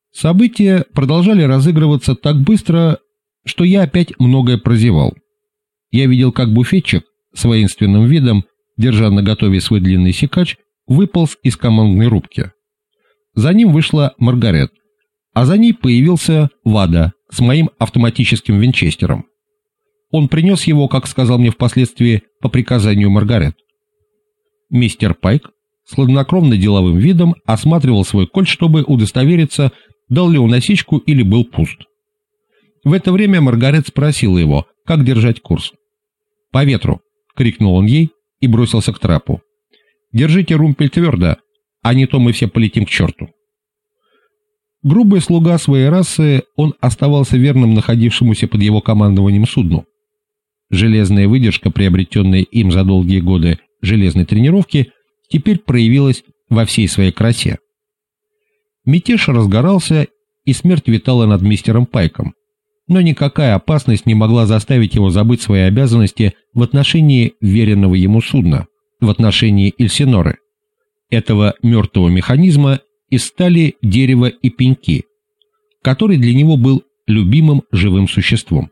События продолжали разыгрываться так быстро, что я опять многое прозевал. Я видел, как буфетчик с воинственным видом, держа наготове свой длинный секач, выполз из командной рубки. За ним вышла Маргарет, а за ней появился Вада с моим автоматическим винчестером. Он принес его, как сказал мне впоследствии, по приказанию Маргарет. Мистер Пайк с хладнокровно деловым видом осматривал свой кольт, чтобы удостовериться, дал ли он осечку или был пуст. В это время Маргарет спросила его, как держать курс. «По ветру!» — крикнул он ей и бросился к трапу. «Держите румпель твердо, а не то мы все полетим к черту». Грубый слуга своей расы, он оставался верным находившемуся под его командованием судну. Железная выдержка, приобретенная им за долгие годы железной тренировки, теперь проявилась во всей своей красе. Мятеж разгорался, и смерть витала над мистером Пайком, но никакая опасность не могла заставить его забыть свои обязанности в отношении веренного ему судна, в отношении Эльсиноры, этого мертвого механизма из стали, дерева и пеньки, который для него был любимым живым существом.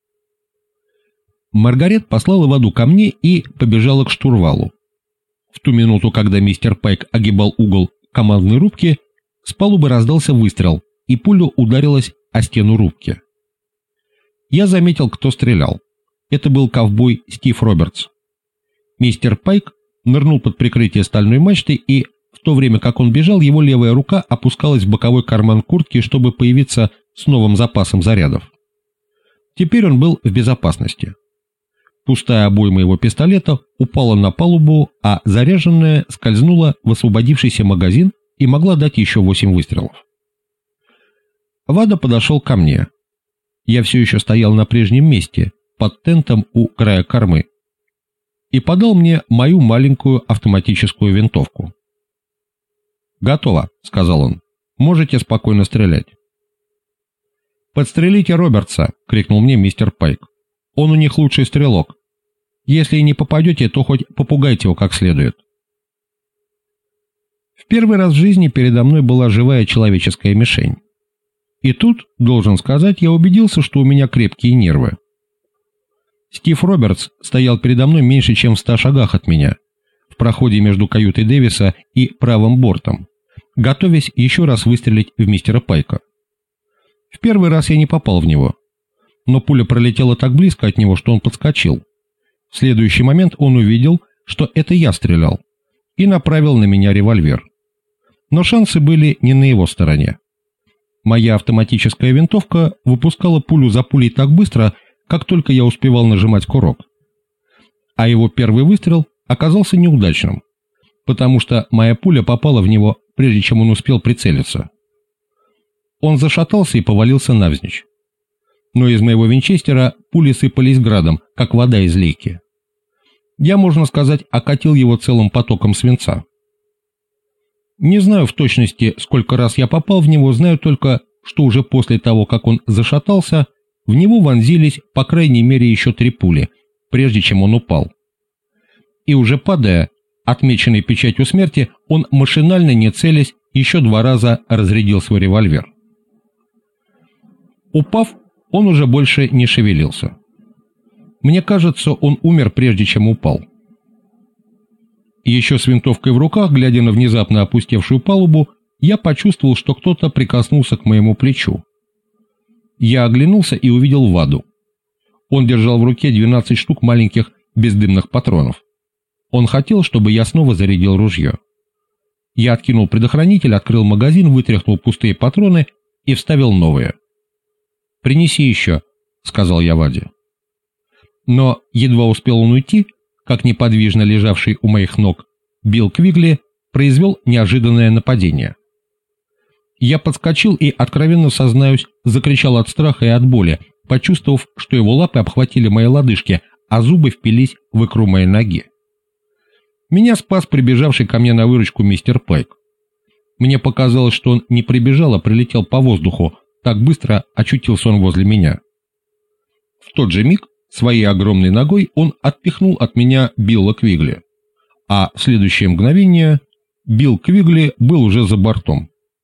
Маргарет послала Ваду ко мне и побежала к штурвалу. В ту минуту, когда мистер Пайк огибал угол командной рубки, с палубы раздался выстрел, и пуля ударилась о стену рубки. Я заметил, кто стрелял. Это был ковбой Стив Робертс. Мистер Пайк нырнул под прикрытие стальной мачты, и в то время как он бежал, его левая рука опускалась в боковой карман куртки, чтобы появиться с новым запасом зарядов. Теперь он был в безопасности. Пустая обойма его пистолета упала на палубу, а заряженная скользнула в освободившийся магазин и могла дать еще 8 выстрелов. Вада подошел ко мне. Я все еще стоял на прежнем месте, под тентом у края кормы, и подал мне мою маленькую автоматическую винтовку. «Готово», — сказал он. «Можете спокойно стрелять». «Подстрелите Робертса», — крикнул мне мистер Пайк. «Он у них лучший стрелок. Если и не попадете, то хоть попугайте его как следует». В первый раз в жизни передо мной была живая человеческая мишень. И тут, должен сказать, я убедился, что у меня крепкие нервы. Стив Робертс стоял передо мной меньше, чем в 100 шагах от меня, в проходе между каютой Дэвиса и правым бортом, готовясь еще раз выстрелить в мистера Пайка. В первый раз я не попал в него, но пуля пролетела так близко от него, что он подскочил. В следующий момент он увидел, что это я стрелял, и направил на меня револьвер. Но шансы были не на его стороне. Моя автоматическая винтовка выпускала пулю за пулей так быстро, как только я успевал нажимать курок. А его первый выстрел оказался неудачным, потому что моя пуля попала в него, прежде чем он успел прицелиться. Он зашатался и повалился навзничь. Но из моего винчестера пули сыпались градом, как вода из лейки. Я, можно сказать, окатил его целым потоком свинца. Не знаю в точности, сколько раз я попал в него, знаю только, что уже после того, как он зашатался, в него вонзились по крайней мере еще 3 пули, прежде чем он упал. И уже падая, отмеченный печатью смерти, он машинально, не целясь, еще 2 раза разрядил свой револьвер. Упав, он уже больше не шевелился. Мне кажется, он умер, прежде чем упал. Еще с винтовкой в руках, глядя на внезапно опустевшую палубу, я почувствовал, что кто-то прикоснулся к моему плечу. Я оглянулся и увидел Ваду. Он держал в руке 12 штук маленьких бездымных патронов. Он хотел, чтобы я снова зарядил ружье. Я откинул предохранитель, открыл магазин, вытряхнул пустые патроны и вставил новые. «Принеси еще», — сказал я Ваде. Но едва успел он уйти, как неподвижно лежавший у моих ног Билл Квигли произвел неожиданное нападение. Я подскочил и, откровенно сознаюсь, закричал от страха и от боли, почувствовав, что его лапы обхватили мои лодыжки, а зубы впились в икру моей ноги. Меня спас прибежавший ко мне на выручку мистер Пайк. Мне показалось, что он не прибежал, а прилетел по воздуху, так быстро очутился он возле меня. В тот же миг своей огромной ногой он отпихнул от меня Билла Квигли, а в следующее мгновение Билл Квигли был уже за бортом.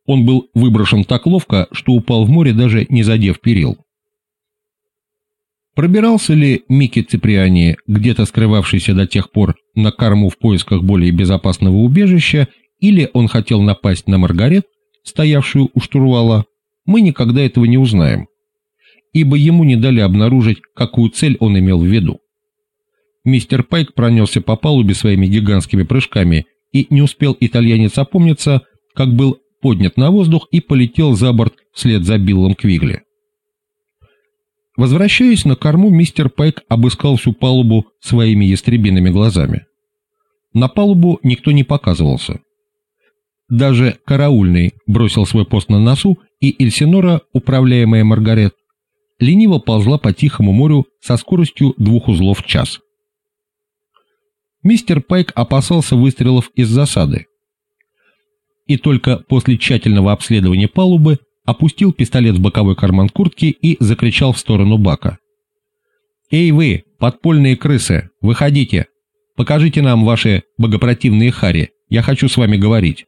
Он был выброшен так ловко, что упал в море, даже не задев перил. Пробирался ли Микки Циприани, где-то скрывавшийся до тех пор, на корму в поисках более безопасного убежища, или он хотел напасть на Маргарет, стоявшую у штурвала, мы никогда этого не узнаем, ибо ему не дали обнаружить, какую цель он имел в виду. Мистер Пайк пронесся по палубе своими гигантскими прыжками, и не успел итальянец опомниться, как был поднят на воздух и полетел за борт вслед за Биллом Квигли. Возвращаясь на корму, мистер Пайк обыскал всю палубу своими ястребиными глазами. На палубу никто не показывался. Даже караульный бросил свой пост на носу, и Эльсинора, управляемая Маргарет, лениво ползла по тихому морю со скоростью 2 узлов в час. Мистер Пайк опасался выстрелов из засады, и только после тщательного обследования палубы опустил пистолет в боковой карман куртки и закричал в сторону бака. «Эй вы, подпольные крысы, выходите! Покажите нам ваши богопротивные хари, я хочу с вами говорить!»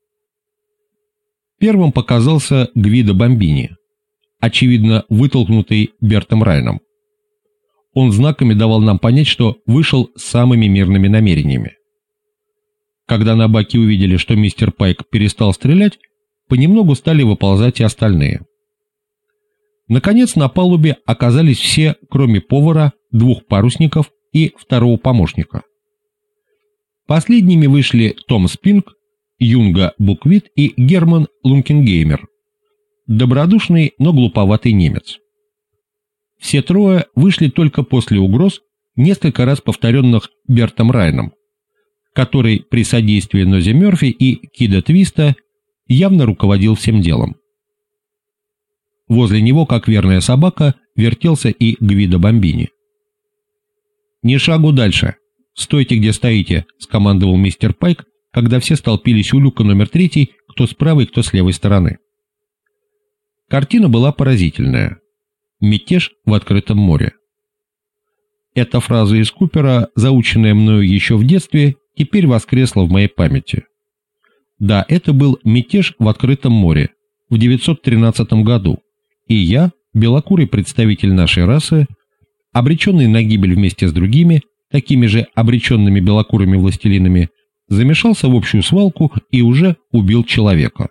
Первым показался Гвидо Бомбини, очевидно вытолкнутый Бертом Райном. Он знаками давал нам понять, что вышел с самыми мирными намерениями. Когда на баке увидели, что мистер Пайк перестал стрелять, понемногу стали выползать и остальные. Наконец на палубе оказались все, кроме повара, 2 парусников и 2-го помощника. Последними вышли Том Спинг, Юнга Буквит и Герман Лункенгеймер, добродушный, но глуповатый немец. Все 3 вышли только после угроз, несколько раз повторенных Бертом Райном, который при содействии Нози Мёрфи и Кида Твиста явно руководил всем делом. Возле него, как верная собака, вертелся и Гвидо Бомбини. «Ни шагу дальше! Стойте, где стоите!» — скомандовал мистер Пайк, когда все столпились у люка номер 3, кто с правой, кто с левой стороны. Картина была поразительная. Мятеж в открытом море. Эта фраза из Купера, заученная мною еще в детстве, теперь воскресла в моей памяти. Да, это был мятеж в открытом море в 913 году, и я, белокурый представитель нашей расы, обреченный на гибель вместе с другими, такими же обреченными белокурыми властелинами, замешался в общую свалку и уже убил человека.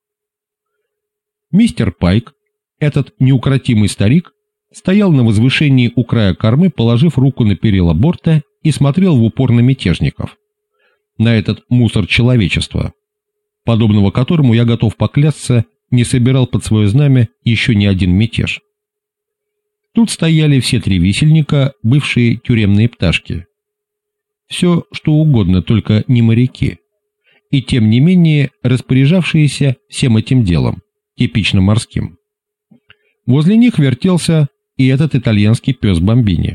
Мистер Пайк, этот неукротимый старик, стоял на возвышении у края кормы, положив руку на перила борта и смотрел в упор на мятежников, на этот мусор человечества, подобного которому, я готов поклясться, не собирал под свое знамя еще ни один мятеж. Тут стояли все 3 висельника, бывшие тюремные пташки. Все, что угодно, только не моряки, и тем не менее распоряжавшиеся всем этим делом, типично морским. Возле них вертелся и этот итальянский пес Бомбини.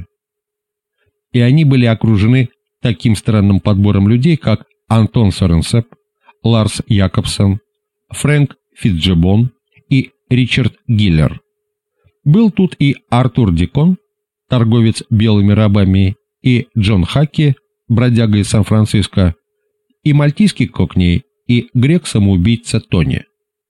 И они были окружены таким странным подбором людей, как Антон Соренсеп, Ларс Якобсон, Фрэнк Фитджебон и Ричард Гиллер. Был тут и Артур Дикон, торговец белыми рабами, и Джон Хакки, бродяга из Сан-Франциско, и мальтийский кокней, и грек-самоубийца Тони.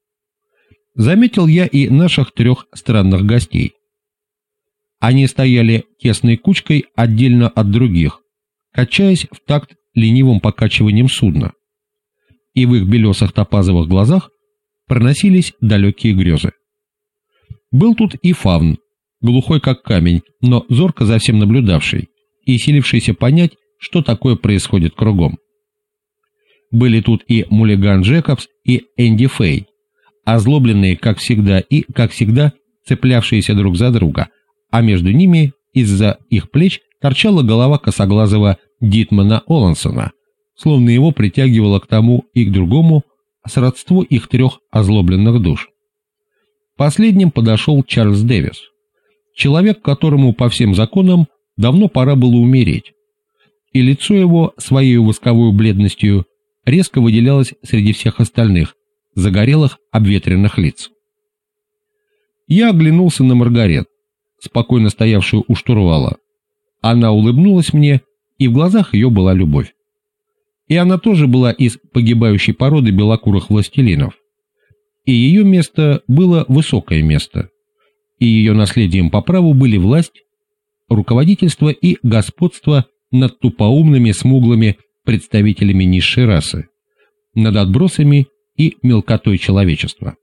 Заметил я и наших 3 странных гостей. Они стояли тесной кучкой отдельно от других, качаясь в такт ленивым покачиванием судна, и в их белесых топазовых глазах проносились далекие грезы. Был тут и фавн, глухой как камень, но зорко за всем наблюдавший и силившийся понять, что такое происходит кругом. Были тут и Муллиган Джекобс, и Энди Фей, озлобленные, как всегда, и, как всегда, цеплявшиеся друг за друга, а между ними, из-за их плеч, торчала голова косоглазого Дитмана Олансона, словно его притягивало к тому и к другому сродство их 3 озлобленных душ. Последним подошел Чарльз Дэвис, человек, которому по всем законам давно пора было умереть, и лицо его своей восковой бледностью резко выделялось среди всех остальных, загорелых, обветренных лиц. Я оглянулся на Маргарет, спокойно стоявшую у штурвала. Она улыбнулась мне, и в глазах ее была любовь. И она тоже была из погибающей породы белокурых властелинов. и ее место было высокое место, и ее наследием по праву были власть, руководительство и господство над тупоумными смуглыми представителями низшей расы, над отбросами и мелкотой человечества.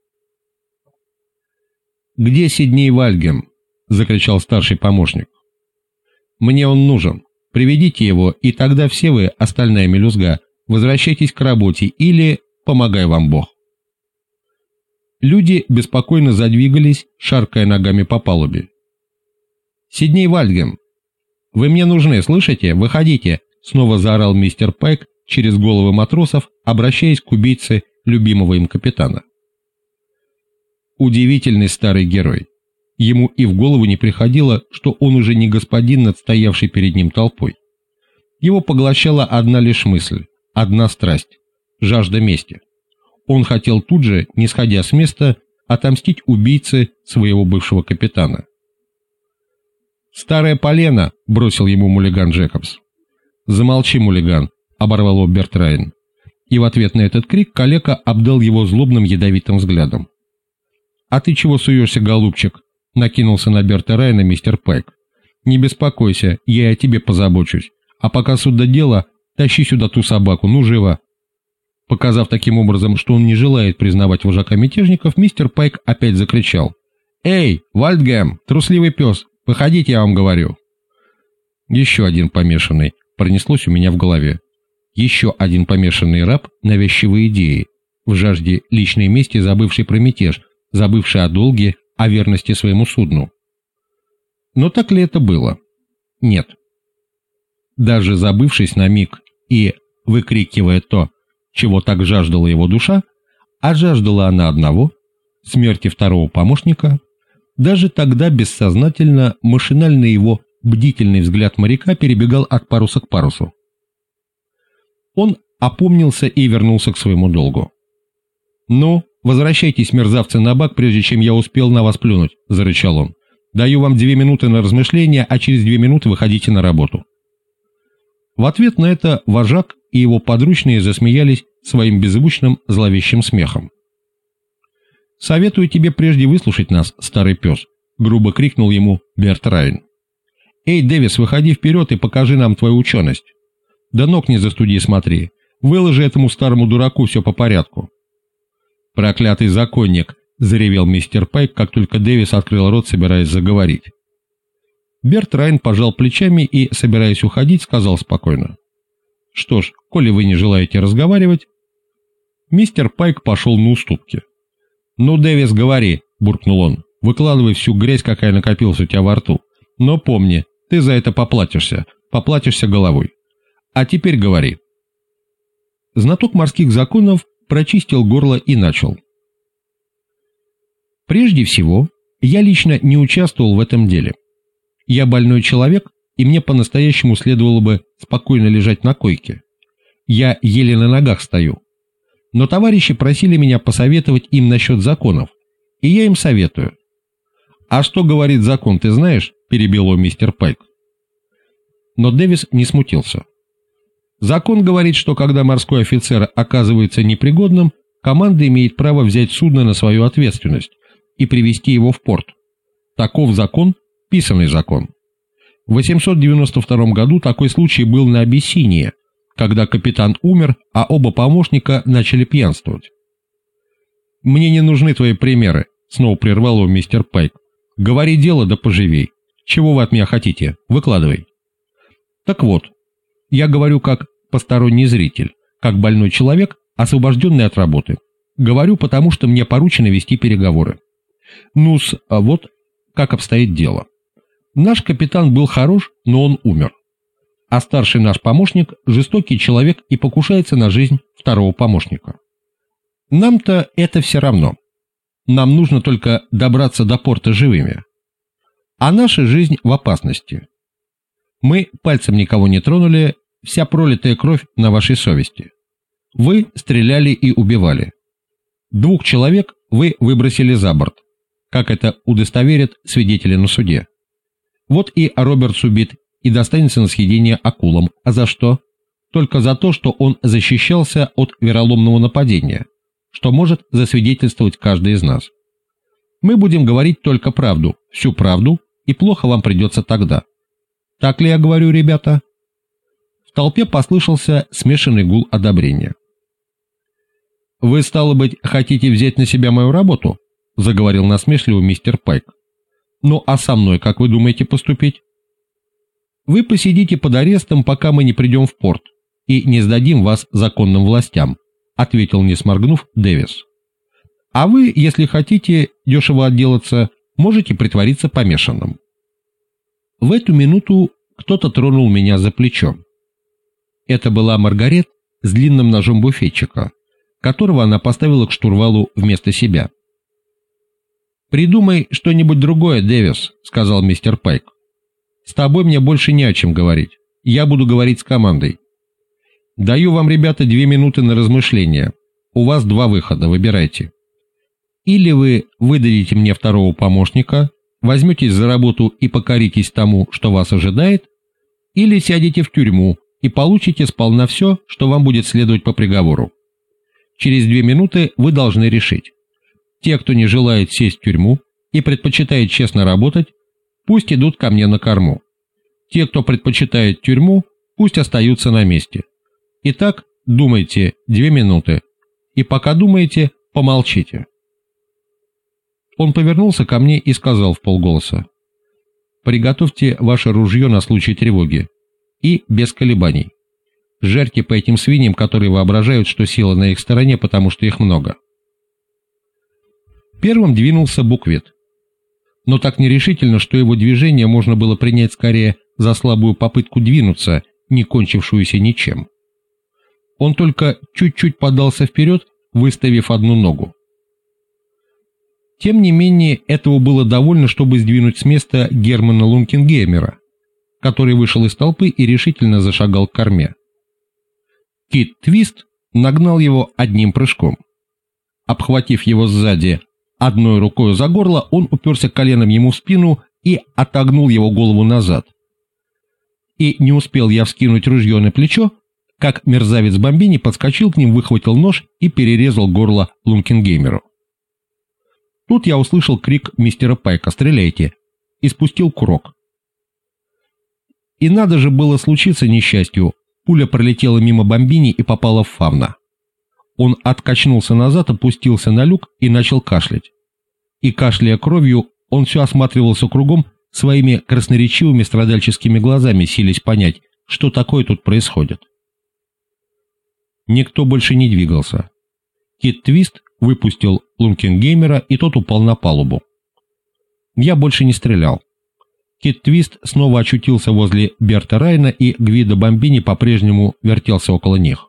«Где Сидней Вальгем?» — закричал старший помощник. «Мне он нужен. Приведите его, и тогда все вы, остальная мелюзга, возвращайтесь к работе или помогай вам Бог». Люди беспокойно задвигались, шаркая ногами по палубе. «Сидней Вальгем! Вы мне нужны, слышите? Выходите!» — снова заорал мистер Пайк через головы матросов, обращаясь к убийце любимого им капитана. Удивительный старый герой. Ему и в голову не приходило, что он уже не господин над стоявшей перед ним толпой. Его поглощала одна лишь мысль, одна страсть – жажда мести. Он хотел тут же, не сходя с места, отомстить убийце своего бывшего капитана. «Старое полено!» – бросил ему Муллиган Джекобс. «Замолчи, Муллиган!» – оборвал его Берт Райан. И в ответ на этот крик калека обдал его злобным ядовитым взглядом. «А ты чего суешься, голубчик?» — накинулся на Берта Райана мистер Пайк. «Не беспокойся, я и о тебе позабочусь. А пока суд до дела, тащи сюда ту собаку, ну живо!» Показав таким образом, что он не желает признавать вожака мятежников, мистер Пайк опять закричал. «Эй, Вальдгем, трусливый пес, выходите, я вам говорю!» Еще один помешанный пронеслось у меня в голове. Еще один помешанный раб навязчивой идеи, в жажде личной мести забывший про мятеж, забывший о долге, о верности своему судну. Но так ли это было? Нет. Даже забывшись на миг и выкрикивая то, чего так жаждала его душа, а жаждала она одного — смерти второго помощника, даже тогда бессознательно, машинально его бдительный взгляд моряка перебегал от паруса к парусу. Он опомнился и вернулся к своему долгу. «Ну, возвращайтесь, мерзавцы, на бак, прежде чем я успел на вас плюнуть», — зарычал он. «Даю вам 2 минуты на размышления, а через 2 минуты выходите на работу». В ответ на это вожак и его подручные засмеялись своим беззвучным зловещим смехом. «Советую тебе прежде выслушать нас, старый пес», — грубо крикнул ему Берт Райан. «Эй, Дэвис, выходи вперед и покажи нам твою ученость. Да ног не застуди, смотри. Выложи этому старому дураку все по порядку». «Проклятый законник!» — заревел мистер Пайк, как только Дэвис открыл рот, собираясь заговорить. Берт Райан пожал плечами и, собираясь уходить, сказал спокойно. «Что ж, коли вы не желаете разговаривать...» Мистер Пайк пошел на уступки. «Ну, Дэвис, говори!» — буркнул он. «Выкладывай всю грязь, какая накопилась у тебя во рту. Но помни, ты за это поплатишься головой. А теперь говори». Знаток морских законов прочистил горло и начал. «Прежде всего, я лично не участвовал в этом деле. Я больной человек, и мне по-настоящему следовало бы спокойно лежать на койке. Я еле на ногах стою. Но товарищи просили меня посоветовать им насчет законов, и я им советую». «А что говорит закон, ты знаешь?» – перебил его мистер Пайк. Но Дэвис не смутился. «Закон говорит, что когда морской офицер оказывается непригодным, команда имеет право взять судно на свою ответственность и привести его в порт. Таков закон, писанный закон. В 892 году такой случай был на Абиссинии, когда капитан умер, а оба помощника начали пьянствовать». «Мне не нужны твои примеры», — снова прервал его мистер Пайк. «Говори дело, да поживей. Чего вы от меня хотите? Выкладывай». «Так вот, я говорю как посторонний зритель, как больной человек, освобожденный от работы. Говорю, потому что мне поручено вести переговоры. Ну-с, вот как обстоит дело. Наш капитан был хорош, но он умер. А старший наш помощник – жестокий человек и покушается на жизнь второго помощника. Нам-то это все равно. Нам нужно только добраться до порта живыми. А наша жизнь в опасности. Мы пальцем никого не тронули, вся пролитая кровь на вашей совести. Вы стреляли и убивали. 2 человек вы выбросили за борт, как это удостоверят свидетели на суде. Вот и Робертс убит и достанется на съедение акулам. А за что? Только за то, что он защищался от вероломного нападения, что может засвидетельствовать каждый из нас. Мы будем говорить только правду, всю правду, и плохо вам придется тогда. Так ли я говорю, ребята?» В толпе послышался смешанный гул одобрения. «Вы, стало быть, хотите взять на себя мою работу?» — заговорил насмешливо мистер Пайк. «Ну а со мной как вы думаете поступить?» «Вы посидите под арестом, пока мы не придем в порт, и не сдадим вас законным властям», — ответил, не сморгнув, Дэвис. «А вы, если хотите дешево отделаться, можете притвориться помешанным». В эту минуту кто-то тронул меня за плечо. Это была Маргарет с длинным ножом буфетчика, которого она поставила к штурвалу вместо себя. «Придумай что-нибудь другое, Дэвис», — сказал мистер Пайк. «С тобой мне больше не о чем говорить. Я буду говорить с командой. Даю вам, ребята, 2 минуты на размышление. У вас 2 выхода, выбирайте. Или вы выдадите мне второго помощника, возьметесь за работу и покоритесь тому, что вас ожидает, или сядете в тюрьму и получите сполна все, что вам будет следовать по приговору. Через 2 минуты вы должны решить. Те, кто не желает сесть в тюрьму и предпочитает честно работать, пусть идут ко мне на корму. Те, кто предпочитает тюрьму, пусть остаются на месте. Итак, думайте 2 минуты, и пока думаете, помолчите». Он повернулся ко мне и сказал вполголоса: «Приготовьте ваше ружье на случай тревоги. И без колебаний. Жарьте по этим свиньям, которые воображают, что сила на их стороне, потому что их много». Первым двинулся Буквит, но так нерешительно, что его движение можно было принять скорее за слабую попытку двинуться, не кончившуюся ничем. Он только чуть-чуть подался вперед, выставив одну ногу. Тем не менее, этого было довольно, чтобы сдвинуть с места Германа Лункенгеймера, который вышел из толпы и решительно зашагал к корме. Кит Твист нагнал его одним прыжком. Обхватив его сзади одной рукой за горло, он уперся коленом ему в спину и отогнул его голову назад. И не успел я вскинуть ружье на плечо, как мерзавец Бомбини подскочил к ним, выхватил нож и перерезал горло Лункенгеймеру. Тут я услышал крик мистера Пайка «Стреляйте!» и спустил курок. И надо же было случиться несчастью, пуля пролетела мимо Бомбини и попала в Фавна. Он откачнулся назад, опустился на люк и начал кашлять. И, кашляя кровью, он все осматривался кругом своими красноречивыми страдальческими глазами, силясь понять, что такое тут происходит. Никто больше не двигался. Кит Твист выпустил Лункенгеймера, и тот упал на палубу. Я больше не стрелял. Кит Твист снова очутился возле Берта Райна, и Гвидо Бомбини по-прежнему вертелся около них.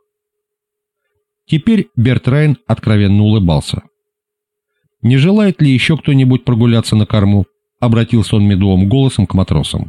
Теперь Берт Райн откровенно улыбался. «Не желает ли еще кто-нибудь прогуляться на корму?» — обратился он медовым голосом к матросам.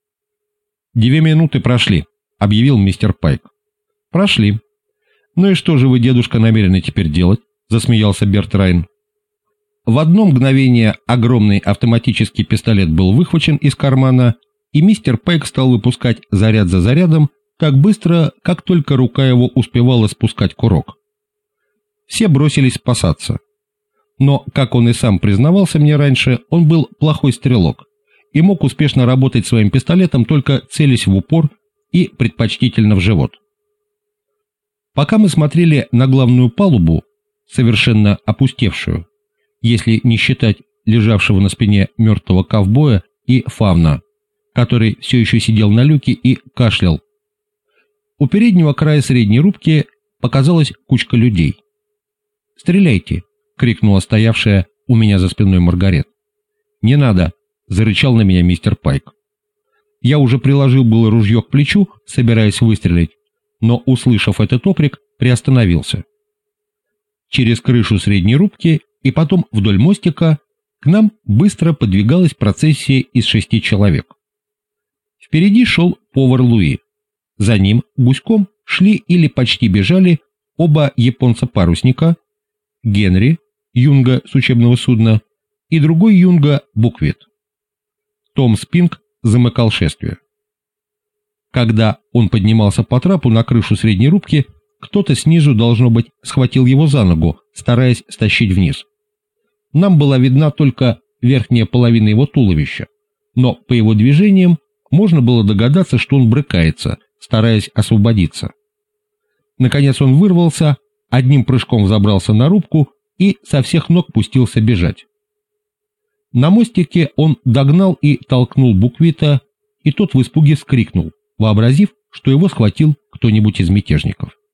2 минуты прошли», — объявил мистер Пайк. «Прошли. Ну и что же вы, дедушка, намерены теперь делать?» — засмеялся Берт Райн. В одно мгновение огромный автоматический пистолет был выхвачен из кармана, и мистер Пайк стал выпускать заряд за зарядом так быстро, как только рука его успевала спускать курок. Все бросились спасаться. Но, как он и сам признавался мне раньше, он был плохой стрелок и мог успешно работать своим пистолетом, только целясь в упор и предпочтительно в живот. Пока мы смотрели на главную палубу, совершенно опустевшую, если не считать лежавшего на спине мертвого ковбоя и Фавна, который все еще сидел на люке и кашлял, у переднего края средней рубки показалась кучка людей. «Стреляйте!» — крикнула стоявшая у меня за спиной Маргарет. «Не надо!» — зарычал на меня мистер Пайк. Я уже приложил было ружье к плечу, собираясь выстрелить, но, услышав этот окрик, приостановился. Через крышу средней рубки и потом вдоль мостика к нам быстро подвигалась процессия из 6 человек. Впереди шел повар Луи. За ним гуськом шли или почти бежали оба японца-парусника, Генри, юнга с учебного судна, и другой юнга Буквит. Том Спинг замыкал шествие. Когда он поднимался по трапу на крышу средней рубки, Кто-то снизу, должно быть, схватил его за ногу, стараясь стащить вниз. Нам была видна только верхняя половина его туловища, но по его движениям можно было догадаться, что он брыкается, стараясь освободиться. Наконец он вырвался, одним прыжком забрался на рубку и со всех ног пустился бежать. На мостике он догнал и толкнул буквита, и тот в испуге вскрикнул, вообразив, что его схватил кто-нибудь из мятежников.